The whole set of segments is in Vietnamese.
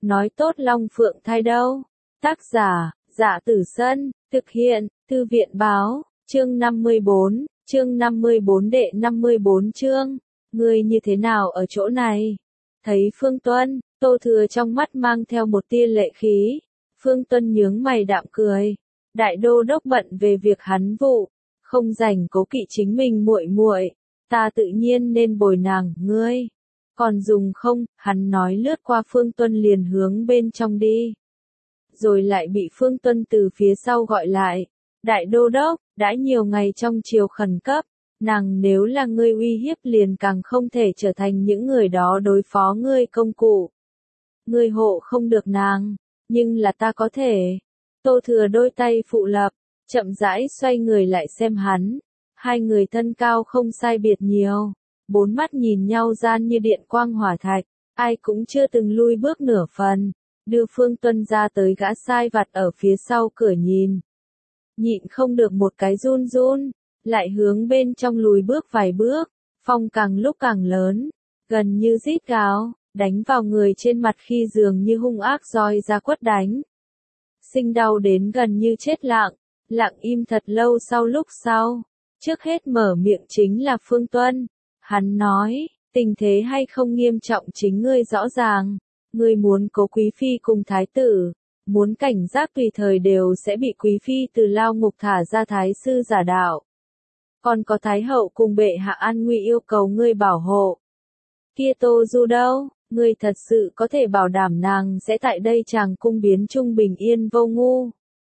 nói tốt Long Phượng thai đâu. Tác giả, Dạ Tử Sân, thực hiện, Thư viện báo, chương 54 đệ 54 chương. Ngươi như thế nào ở chỗ này? Thấy Phương Tuân, Tô Thừa trong mắt mang theo một tia lệ khí. Phương Tuân nhướng mày đạm cười. Đại đô đốc bận về việc hắn vụ, không rảnh cố kỵ chính mình muội muội, ta tự nhiên nên bồi nàng, ngươi còn dùng không? Hắn nói lướt qua Phương Tuân liền hướng bên trong đi. Rồi lại bị Phương Tuân từ phía sau gọi lại. Đại đô đốc, đã nhiều ngày trong triều khẩn cấp, nàng nếu là ngươi uy hiếp liền càng không thể trở thành những người đó đối phó ngươi công cụ. Ngươi hộ không được nàng, nhưng là ta có thể. Tô Thừa đôi tay phụ lập, chậm rãi xoay người lại xem hắn. Hai người thân cao không sai biệt nhiều, bốn mắt nhìn nhau gian như điện quang hỏa thạch, ai cũng chưa từng lui bước nửa phần. Đưa Phương Tuân ra tới gã sai vặt ở phía sau cửa nhìn. Nhịn không được một cái run run, lại hướng bên trong lùi bước vài bước, phong càng lúc càng lớn, gần như rít gào, đánh vào người trên mặt khi dường như hung ác roi ra quất đánh. Sinh đau đến gần như chết lặng im thật lâu lúc sau, trước hết mở miệng chính là Phương Tuân. Hắn nói, tình thế hay không nghiêm trọng chính ngươi rõ ràng, ngươi muốn cố quý phi cùng thái tử, muốn cảnh giác tùy thời đều sẽ bị quý phi từ lao ngục thả ra thái sư giả đạo. Còn có thái hậu cùng bệ hạ an nguy yêu cầu ngươi bảo hộ. Kia Tô Du đâu, ngươi thật sự có thể bảo đảm nàng sẽ tại đây chàng cung biến trung bình yên vô ngu.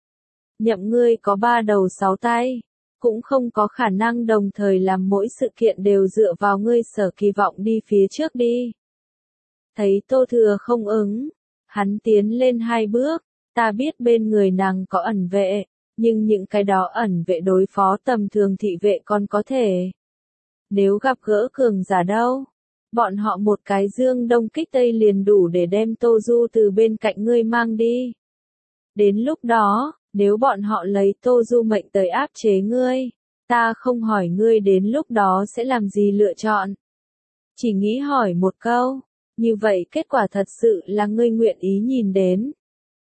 Nhậm ngươi có 3 đầu 6 tay, cũng không có khả năng đồng thời làm mỗi sự kiện đều dựa vào ngươi sở kỳ vọng đi phía trước đi. Thấy Tô Thừa không ứng, hắn tiến lên 2 bước, ta biết bên người nàng có ẩn vệ, nhưng những cái đó ẩn vệ đối phó tầm thường thị vệ còn có thể. Nếu gặp gỡ cường giả đâu, bọn họ một cái dương đông kích tây liền đủ để đem Tô Du từ bên cạnh ngươi mang đi. Đến lúc đó, nếu bọn họ lấy Tô Du mệnh tới áp chế ngươi, ta không hỏi ngươi đến lúc đó sẽ làm gì lựa chọn. Chỉ nghĩ hỏi một câu, như vậy kết quả thật sự là ngươi nguyện ý nhìn đến.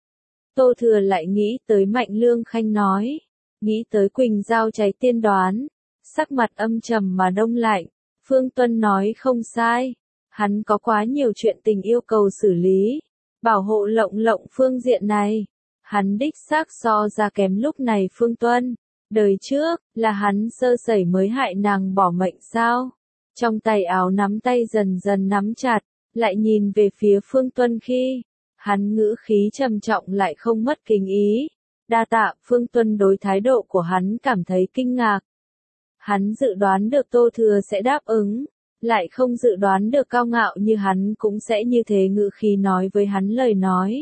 Tô Thừa lại nghĩ tới Mạnh Lương Khanh nói, nghĩ tới Quỳnh Giao cháy tiên đoán, sắc mặt âm trầm mà đông lạnh. Phương Tuân nói không sai, hắn có quá nhiều chuyện tình yêu cầu xử lý, bảo hộ lộng phương diện này. Hắn đích xác so ra kém lúc này Phương Tuân, đời trước, là hắn sơ sẩy mới hại nàng bỏ mệnh sao. Trong tay áo nắm tay dần dần nắm chặt, lại nhìn về phía Phương Tuân khi, hắn ngữ khí trầm trọng lại không mất kính ý. Đa tạ. Phương Tuân đối thái độ của hắn cảm thấy kinh ngạc. Hắn dự đoán được Tô Thừa sẽ đáp ứng, lại không dự đoán được cao ngạo như hắn cũng sẽ như thế ngữ khí nói với hắn lời nói.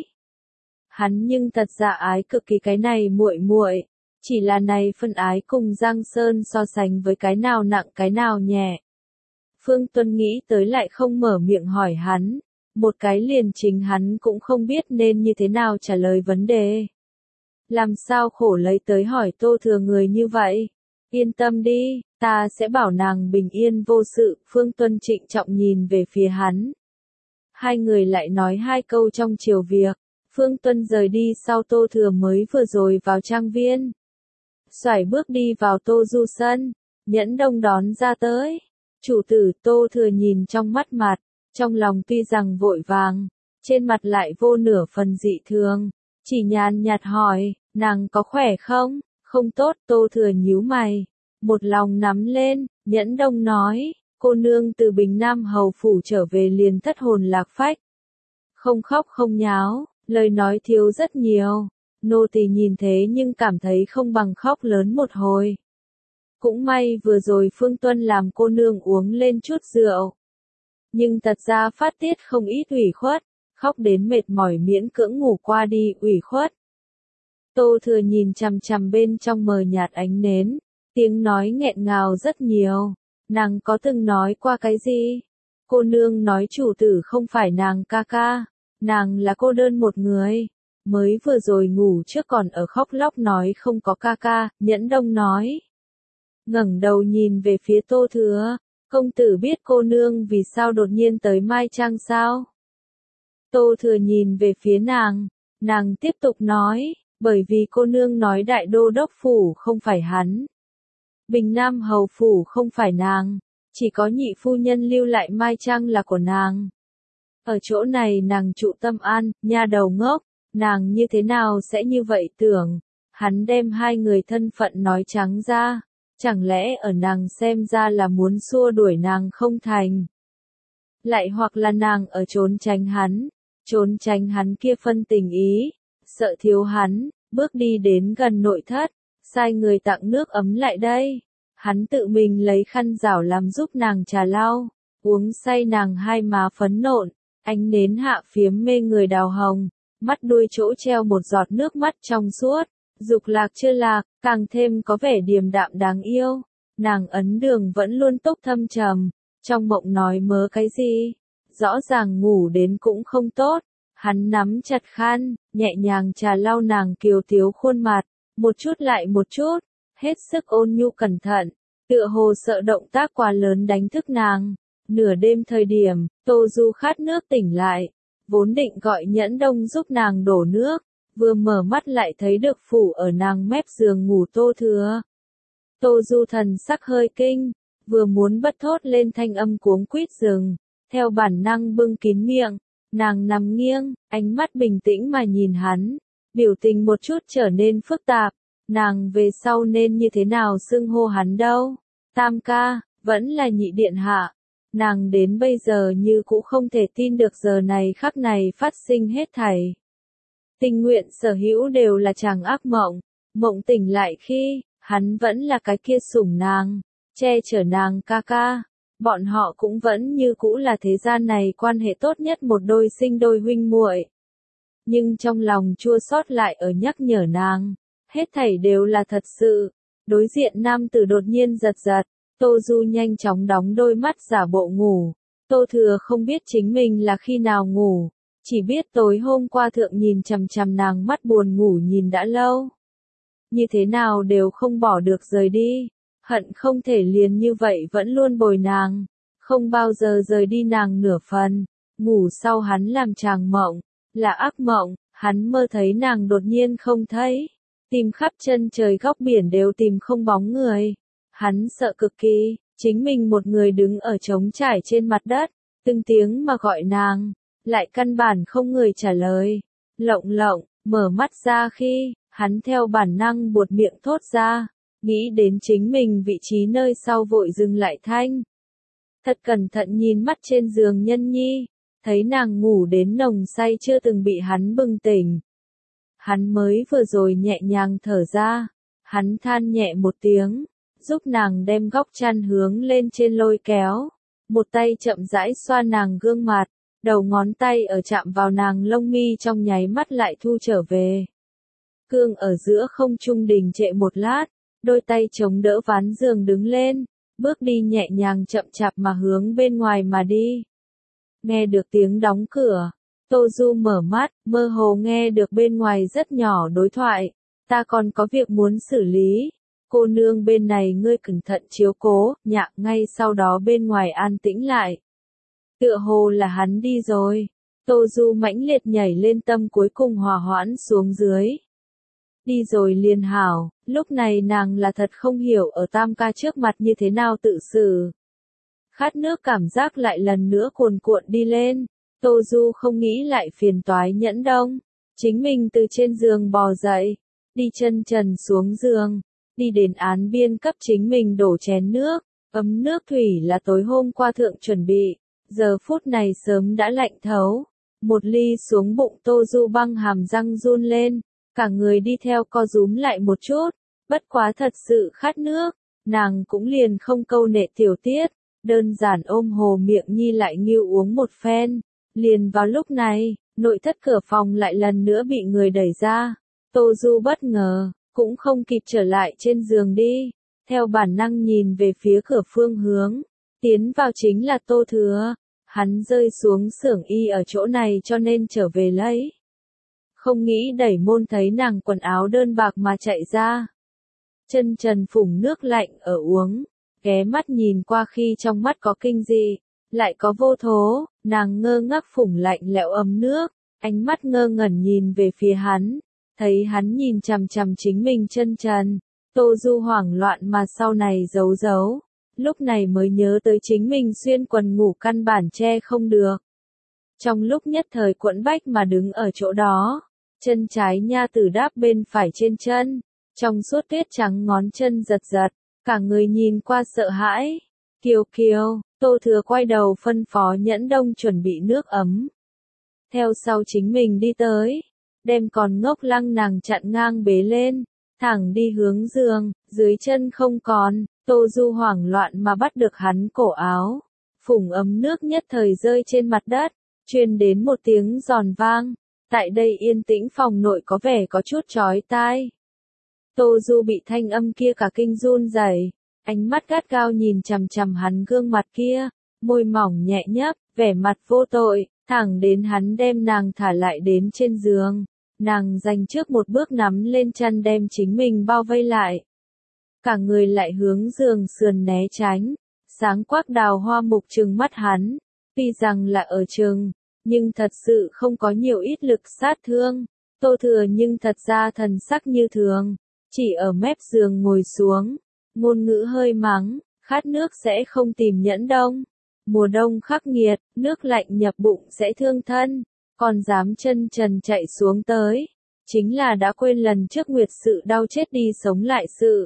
Hắn nhưng thật ra ái cực kỳ cái này muội muội, chỉ là này phân ái cùng Giang Sơn so sánh với cái nào nặng cái nào nhẹ. Phương Tuân nghĩ tới lại không mở miệng hỏi hắn, một cái liền chính hắn cũng không biết nên như thế nào trả lời vấn đề. Làm sao khổ lấy tới hỏi Tô Thừa người như vậy? Yên tâm đi, ta sẽ bảo nàng bình yên vô sự. Phương Tuân trịnh trọng nhìn về phía hắn. Hai người lại nói 2 câu trong chiều việc. Phương Tuân rời đi sau Tô Thừa mới vừa rồi vào trang viên. Xoải bước đi vào Tô Du sân, Nhẫn Đông đón ra tới. Chủ tử. Tô Thừa nhìn trong mắt mặt, trong lòng tuy rằng vội vàng, trên mặt lại vô nửa phần dị thường, chỉ nhàn nhạt hỏi, nàng có khỏe không? Không tốt. Tô Thừa nhíu mày, một lòng nắm lên. Nhẫn Đông nói, cô nương từ Bình Nam hầu phủ trở về liền thất hồn lạc phách, không khóc không nháo, lời nói thiếu rất nhiều. Nô tỳ nhìn thế nhưng cảm thấy không bằng khóc lớn một hồi. Cũng may vừa rồi Phương Tuân làm cô nương uống lên chút rượu, nhưng thật ra phát tiết không ít ủy khuất, khóc đến mệt mỏi miễn cưỡng ngủ qua đi. Ủy khuất. Tô Thừa nhìn chằm chằm bên trong mờ nhạt ánh nến, tiếng nói nghẹn ngào rất nhiều. Nàng có từng nói qua cái gì? Cô nương nói chủ tử không phải nàng ca ca, nàng là cô đơn một người. Mới vừa rồi ngủ trước còn ở khóc lóc nói không có ca ca. Nhẫn Đông nói. Ngẩng đầu nhìn về phía Tô Thừa, công tử biết cô nương vì sao đột nhiên tới Mai Trang sao? Tô Thừa nhìn về phía nàng tiếp tục nói, bởi vì cô nương nói đại đô đốc phủ không phải hắn. Bình Nam hầu phủ không phải nàng, chỉ có nhị phu nhân lưu lại mai trang là của nàng. Ở chỗ này nàng trụ tâm an, nha đầu ngốc, nàng như thế nào sẽ như vậy tưởng, hắn đem hai người thân phận nói trắng ra, chẳng lẽ ở nàng xem ra là muốn xua đuổi nàng không thành. Lại hoặc là nàng ở trốn tránh hắn kia phân tình ý, sợ thiếu hắn, bước đi đến gần nội thất, sai người tặng nước ấm lại đây. Hắn tự mình lấy khăn rảo làm giúp nàng trà lau, uống say nàng hai má phấn nộn, ánh nến hạ phiếm mê người đào hồng, mắt đuôi chỗ treo một giọt nước mắt trong suốt, dục lạc chưa lạc, càng thêm có vẻ điềm đạm đáng yêu. Nàng ấn đường vẫn luôn túc thâm trầm, trong mộng nói mớ cái gì, rõ ràng ngủ đến cũng không tốt. Hắn nắm chặt khăn, nhẹ nhàng trà lau nàng kiều tiếu khuôn mặt, một chút lại một chút, hết sức ôn nhu cẩn thận, tựa hồ sợ động tác quá lớn đánh thức nàng. Nửa đêm thời điểm, Tô Du khát nước tỉnh lại, vốn định gọi Nhẫn Đông giúp nàng đổ nước, vừa mở mắt lại thấy được phủ ở nàng mép giường ngủ Tô Thừa. Tô Du thần sắc hơi kinh, vừa muốn bật thốt lên thanh âm cuống quýt dừng, theo bản năng bưng kín miệng, nàng nằm nghiêng, ánh mắt bình tĩnh mà nhìn hắn, biểu tình một chút trở nên phức tạp, nàng về sau nên như thế nào xưng hô hắn đâu, Tam ca, vẫn là nhị điện hạ. Nàng đến bây giờ như cũng không thể tin được giờ này khắc này phát sinh hết thảy. Tình nguyện sở hữu đều là chàng ác mộng, mộng tỉnh lại khi, hắn vẫn là cái kia sủng nàng, che chở nàng ca ca. Bọn họ cũng vẫn như cũ là thế gian này quan hệ tốt nhất một đôi sinh đôi huynh muội. Nhưng trong lòng chua xót lại ở nhắc nhở nàng, hết thảy đều là thật sự. Đối diện nam tử đột nhiên giật giật. Tô Du nhanh chóng đóng đôi mắt giả bộ ngủ. Tô Thừa không biết chính mình là khi nào ngủ, chỉ biết tối hôm qua thượng nhìn chằm chằm nàng mắt buồn ngủ nhìn đã lâu. Như thế nào đều không bỏ được rời đi, hận không thể liền như vậy vẫn luôn bồi nàng, không bao giờ rời đi nàng nửa phần. Ngủ sau hắn làm chàng mộng, là ác mộng, hắn mơ thấy nàng đột nhiên không thấy, tìm khắp chân trời góc biển đều tìm không bóng người. Hắn sợ cực kỳ, chính mình một người đứng ở trống trải trên mặt đất, từng tiếng mà gọi nàng, lại căn bản không người trả lời. Lộng lộng, mở mắt ra khi, hắn theo bản năng buột miệng thốt ra, nghĩ đến chính mình vị trí nơi sau vội dừng lại thanh. Thật cẩn thận nhìn mắt trên giường nhân nhi, thấy nàng ngủ đến nồng say chưa từng bị hắn bừng tỉnh. Hắn mới vừa rồi nhẹ nhàng thở ra, hắn than nhẹ một tiếng. Giúp nàng đem góc chăn hướng lên trên lôi kéo, một tay chậm rãi xoa nàng gương mặt, đầu ngón tay ở chạm vào nàng lông mi trong nháy mắt lại thu trở về. Cương ở giữa không trung đình trệ một lát, đôi tay chống đỡ ván giường đứng lên, bước đi nhẹ nhàng chậm chạp mà hướng bên ngoài mà đi. Nghe được tiếng đóng cửa, Tô Du mở mắt, mơ hồ nghe được bên ngoài rất nhỏ đối thoại, ta còn có việc muốn xử lý. Cô nương bên này ngươi cẩn thận chiếu cố, nhạc ngay sau đó bên ngoài an tĩnh lại. Tựa hồ là hắn đi rồi. Tô Du mãnh liệt nhảy lên tâm cuối cùng hòa hoãn xuống dưới. Đi rồi liền hảo, lúc này nàng là thật không hiểu ở Tam ca trước mặt như thế nào tự xử. Khát nước cảm giác lại lần nữa cuồn cuộn đi lên. Tô Du không nghĩ lại phiền toái Nhẫn Đông. Chính mình từ trên giường bò dậy, đi chân trần xuống giường. Đi đến án biên cấp chính mình đổ chén nước, ấm nước thủy là tối hôm qua thượng chuẩn bị, giờ phút này sớm đã lạnh thấu. Một ly xuống bụng Tô Du băng hàm răng run lên, cả người đi theo co rúm lại một chút, bất quá thật sự khát nước, nàng cũng liền không câu nệ tiểu tiết, đơn giản ôm hồ miệng nhi lại nghiêu uống một phen. Liền vào lúc này, nội thất cửa phòng lại lần nữa bị người đẩy ra, Tô Du bất ngờ. Cũng không kịp trở lại trên giường đi, theo bản năng nhìn về phía cửa phương hướng, tiến vào chính là Tô Thừa, hắn rơi xuống xưởng y ở chỗ này cho nên trở về lấy. Không nghĩ đẩy môn thấy nàng quần áo đơn bạc mà chạy ra. Chân trần phủng nước lạnh ở uống, ghé mắt nhìn qua khi trong mắt có kinh dị, lại có vô thố, Nàng ngơ ngác phủng lạnh lẽo ấm nước, ánh mắt ngơ ngẩn nhìn về phía hắn, thấy hắn nhìn chằm chằm chính mình chân trần, Tô Du hoảng loạn mà sau này giấu giấu, lúc này mới nhớ tới chính mình xuyên quần ngủ căn bản che không được. Trong lúc nhất thời quẫn bách mà đứng ở chỗ đó, chân trái nha tử đáp bên phải trên chân, trong suốt tuyết trắng ngón chân giật giật, cả người nhìn qua sợ hãi. Kiều Kiều, Tô Thừa quay đầu phân phó Nhẫn Đông chuẩn bị nước ấm. Theo sau chính mình đi tới, đem còn ngốc lăng nàng chặn ngang bế lên, thẳng đi hướng giường, dưới chân không còn, Tô Du hoảng loạn mà bắt được hắn cổ áo. Phủng ấm nước nhất thời rơi trên mặt đất, truyền đến một tiếng giòn vang. Tại đây yên tĩnh phòng nội có vẻ có chút chói tai. Tô Du bị thanh âm kia cả kinh run rẩy, ánh mắt gắt gao nhìn chằm chằm hắn gương mặt kia, môi mỏng nhẹ nhấp, vẻ mặt vô tội, thẳng đến hắn đem nàng thả lại đến trên giường. Nàng dành trước một bước nắm lên chăn đem chính mình bao vây lại. Cả người lại hướng giường sườn né tránh, sáng quắc đào hoa mục trừng mắt hắn, tuy rằng là ở trường, nhưng thật sự không có nhiều ít lực sát thương. Tô Thừa nhưng thật ra thần sắc như thường, chỉ ở mép giường ngồi xuống, ngôn ngữ hơi mắng, khát nước sẽ không tìm Nhẫn Đông. Mùa đông khắc nghiệt, nước lạnh nhập bụng sẽ thương thân, còn dám chân trần chạy xuống tới, chính là đã quên lần trước Nguyệt sự đau chết đi sống lại sự.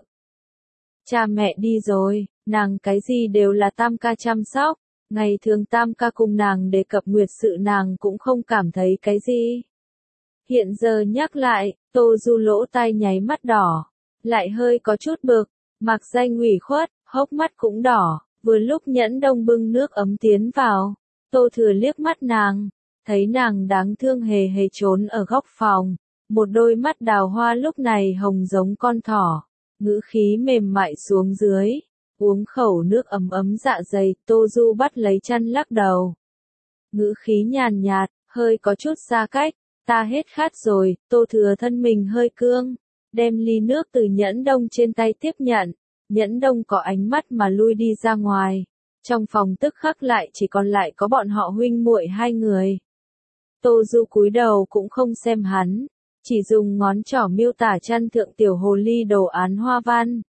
Cha mẹ đi rồi, nàng cái gì đều là Tam ca chăm sóc, ngày thường Tam ca cùng nàng đề cập Nguyệt sự nàng cũng không cảm thấy cái gì. Hiện giờ nhắc lại, Tô Du lỗ tai nháy mắt đỏ, lại hơi có chút bực, mặc danh ủy khuất, hốc mắt cũng đỏ, vừa lúc Nhẫn Đông bưng nước ấm tiến vào, Tô Thừa liếc mắt nàng, thấy nàng đáng thương hề hề trốn ở góc phòng, một đôi mắt đào hoa lúc này hồng giống con thỏ, ngữ khí mềm mại xuống dưới, uống khẩu nước ấm ấm dạ dày, Tô Du bắt lấy chăn lắc đầu. Ngữ khí nhàn nhạt, hơi có chút xa cách, ta hết khát rồi, Tô Thừa thân mình hơi cương, đem ly nước từ Nhẫn Đông trên tay tiếp nhận, Nhẫn Đông có ánh mắt mà lui đi ra ngoài, trong phòng tức khắc lại chỉ còn lại có bọn họ huynh muội hai người. Tô Du cúi đầu cũng không xem hắn, chỉ dùng ngón trỏ miêu tả chăn thượng tiểu hồ ly đồ án hoa văn.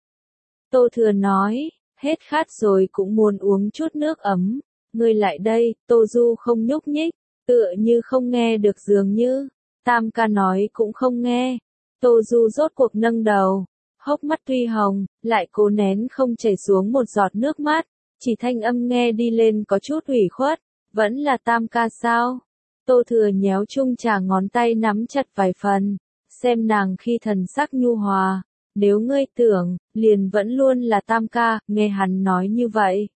Tô Thừa nói, hết khát rồi cũng muốn uống chút nước ấm, ngươi lại đây, Tô Du không nhúc nhích, tựa như không nghe được dường như, Tam ca nói cũng không nghe. Tô Du rốt cuộc nâng đầu, hốc mắt tuy hồng, lại cố nén không chảy xuống một giọt nước mắt, chỉ thanh âm nghe đi lên có chút ủy khuất, vẫn là Tam ca sao? Tô Thừa nhéo chung trà ngón tay nắm chặt vài phần, xem nàng khi thần sắc nhu hòa, nếu ngươi tưởng, liền vẫn luôn là Tam ca, nghe hắn nói như vậy.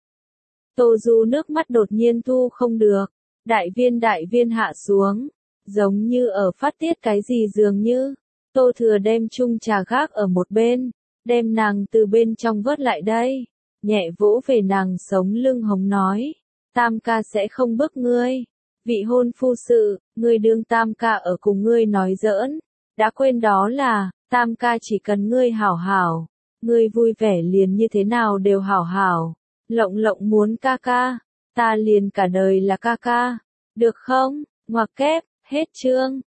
Tô Du nước mắt đột nhiên thu không được, đại viên hạ xuống, giống như ở phát tiết cái gì dường như. Tô Thừa đem chung trà gác ở một bên, đem nàng từ bên trong vớt lại đây, nhẹ vỗ về nàng sống lưng hồng nói, Tam ca sẽ không bức ngươi. Vị hôn phu sự, ngươi đương Tam ca ở cùng ngươi nói giỡn, đã quên đó là, Tam ca chỉ cần ngươi hảo hảo, ngươi vui vẻ liền như thế nào đều hảo hảo, lộng lộng muốn ca ca, ta liền cả đời là ca ca, được không? Ngoặc kép, hết chương.